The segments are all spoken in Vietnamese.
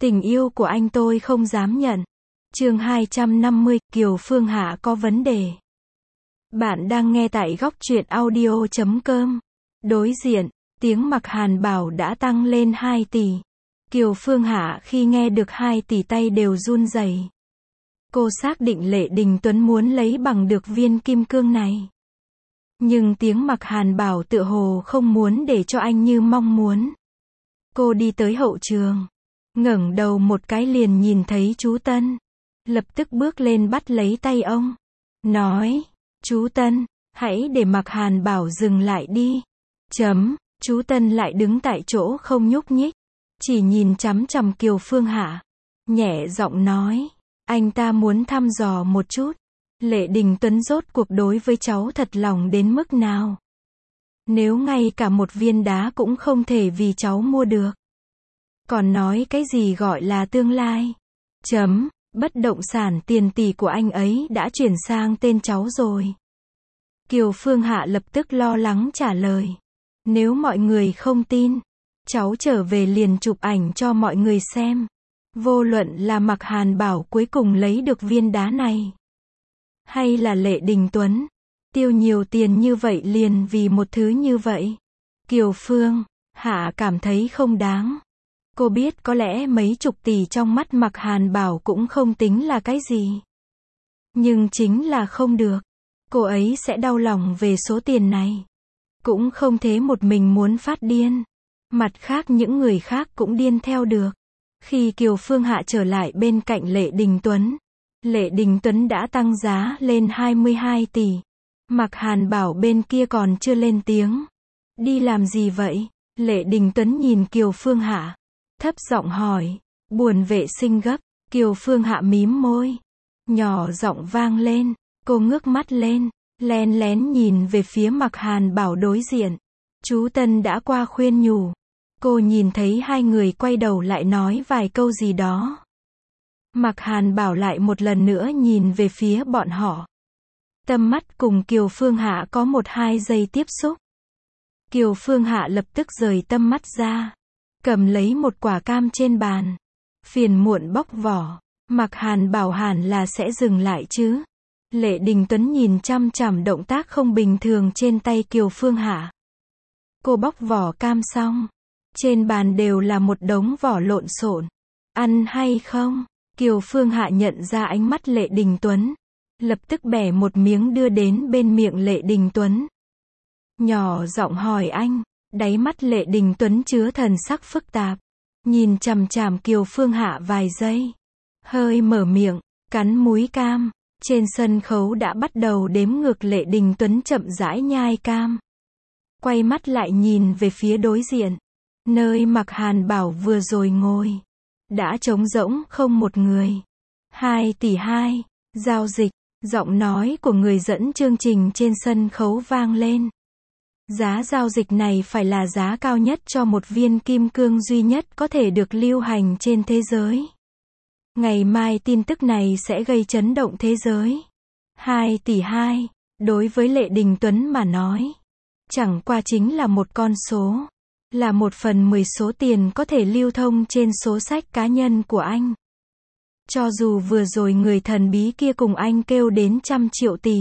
Tình yêu của anh tôi không dám nhận. Chương 250, Kiều Phương Hạ có vấn đề. Bạn đang nghe tại góc truyện audio.com. Đối diện, tiếng Mạc Hàn Bảo đã tăng lên 2 tỷ. Kiều Phương Hạ khi nghe được 2 tỷ tay đều run rẩy. Cô xác định Lệ Đình Tuấn muốn lấy bằng được viên kim cương này. Nhưng tiếng Mạc Hàn Bảo tựa hồ không muốn để cho anh như mong muốn. Cô đi tới hậu trường, ngẩng đầu một cái liền nhìn thấy chú Tân. Lập tức bước lên bắt lấy tay ông. Nói, chú Tân, hãy để Mạc Hàn Bảo dừng lại đi. Chú Tân lại đứng tại chỗ không nhúc nhích. Chỉ nhìn chằm chằm Kiều Phương Hạ. Nhẹ giọng nói, anh ta muốn thăm dò một chút. Lệ Đình Tuấn rốt cuộc đối với cháu thật lòng đến mức nào. Nếu ngay cả một viên đá cũng không thể vì cháu mua được. Còn nói cái gì gọi là tương lai. Bất động sản tiền tỷ của anh ấy đã chuyển sang tên cháu rồi. Kiều Phương Hạ lập tức lo lắng trả lời. Nếu mọi người không tin, cháu trở về liền chụp ảnh cho mọi người xem. Vô luận là Mạc Hàn Bảo cuối cùng lấy được viên đá này, hay là Lệ Đình Tuấn, tiêu nhiều tiền như vậy liền vì một thứ như vậy. Kiều Phương Hạ cảm thấy không đáng. Cô biết có lẽ mấy chục tỷ trong mắt Mạc Hàn Bảo cũng không tính là cái gì. Nhưng chính là không được. Cô ấy sẽ đau lòng về số tiền này. Cũng không thế một mình muốn phát điên. Mặt khác những người khác cũng điên theo được. Khi Kiều Phương Hạ trở lại bên cạnh Lệ Đình Tuấn, Lệ Đình Tuấn đã tăng giá lên 22 tỷ. Mạc Hàn Bảo bên kia còn chưa lên tiếng. Đi làm gì vậy? Lệ Đình Tuấn nhìn Kiều Phương Hạ, thấp giọng hỏi. Buồn vệ sinh gấp. Kiều Phương Hạ mím môi, nhỏ giọng vang lên. Cô ngước mắt lên, len lén nhìn về phía Mạc Hàn Bảo đối diện. Chú Tân đã qua khuyên nhủ. Cô nhìn thấy hai người quay đầu lại nói vài câu gì đó. Mạc Hàn Bảo lại một lần nữa nhìn về phía bọn họ. Tầm mắt cùng Kiều Phương Hạ có 1-2 giây tiếp xúc. Kiều Phương Hạ lập tức rời tầm mắt ra, cầm lấy một quả cam trên bàn, phiền muộn bóc vỏ. Mạc Hàn Bảo hẳn là sẽ dừng lại chứ. Lệ Đình Tuấn nhìn chằm chằm động tác không bình thường trên tay Kiều Phương Hạ. Cô bóc vỏ cam xong, trên bàn đều là một đống vỏ lộn xộn. Ăn hay không? Kiều Phương Hạ nhận ra ánh mắt Lệ Đình Tuấn, lập tức bẻ một miếng đưa đến bên miệng Lệ Đình Tuấn. Nhỏ giọng hỏi anh. Đáy mắt Lệ Đình Tuấn chứa thần sắc phức tạp, nhìn chằm chằm Kiều Phương Hạ vài giây, hơi mở miệng, cắn múi cam. Trên sân khấu đã bắt đầu đếm ngược. Lệ Đình Tuấn chậm rãi nhai cam, quay mắt lại nhìn về phía đối diện, nơi Mạc Hàn Bảo vừa rồi ngồi. Đã trống rỗng không một người. 2 tỷ 2, giao dịch. Giọng nói của người dẫn chương trình trên sân khấu vang lên. Giá giao dịch này phải là giá cao nhất cho một viên kim cương duy nhất có thể được lưu hành trên thế giới. Ngày mai tin tức này sẽ gây chấn động thế giới. 2 tỷ 2, đối với Lệ Đình Tuấn mà nói, chẳng qua chính là một con số, là 1/10 số tiền có thể lưu thông trên số sách cá nhân của anh. Cho dù vừa rồi người thần bí kia cùng anh kêu đến 100 triệu tỷ,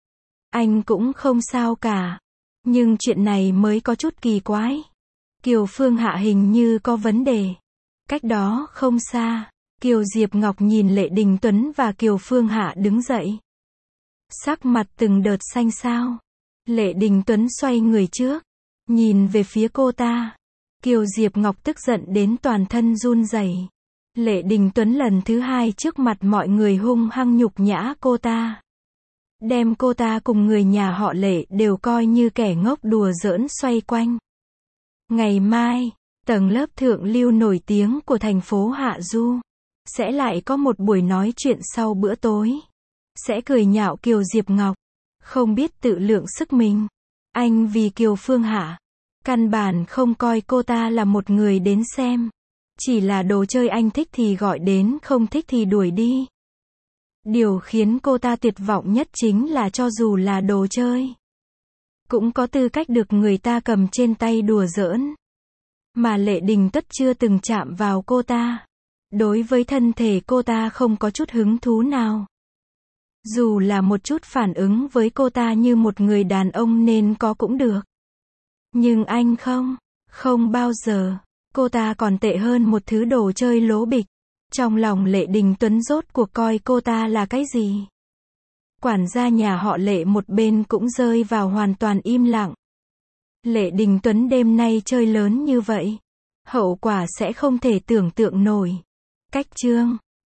anh cũng không sao cả. Nhưng chuyện này mới có chút kỳ quái. Kiều Phương Hạ hình như có vấn đề. Cách đó không xa, Kiều Diệp Ngọc nhìn Lệ Đình Tuấn và Kiều Phương Hạ đứng dậy. Sắc mặt từng đợt xanh xao. Lệ Đình Tuấn xoay người trước, nhìn về phía cô ta. Kiều Diệp Ngọc tức giận đến toàn thân run rẩy. Lệ Đình Tuấn lần thứ 2 trước mặt mọi người hung hăng nhục nhã cô ta. Đem cô ta cùng người nhà họ Lệ đều coi như kẻ ngốc đùa giỡn xoay quanh. Ngày mai, tầng lớp thượng lưu nổi tiếng của thành phố Hạ Du sẽ lại có một buổi nói chuyện sau bữa tối. Sẽ cười nhạo Kiều Diệp Ngọc, không biết tự lượng sức mình. Anh vì Kiều Phương Hạ, căn bản không coi cô ta là một người đến xem. Chỉ là đồ chơi anh thích thì gọi đến, không thích thì đuổi đi. Điều khiến cô ta tuyệt vọng nhất chính là cho dù là đồ chơi, cũng có tư cách được người ta cầm trên tay đùa giỡn. Mà Lệ Đình Tuấn chưa từng chạm vào cô ta. Đối với thân thể cô ta không có chút hứng thú nào. Dù là một chút phản ứng với cô ta như một người đàn ông nên có cũng được. Nhưng anh không. Không bao giờ. Cô ta còn tệ hơn một thứ đồ chơi lố bịch. Trong lòng Lệ Đình Tuấn rốt cuộc coi cô ta là cái gì? Quản gia nhà họ Lệ một bên cũng rơi vào hoàn toàn im lặng. Lệ Đình Tuấn đêm nay chơi lớn như vậy. Hậu quả sẽ không thể tưởng tượng nổi. Cách chương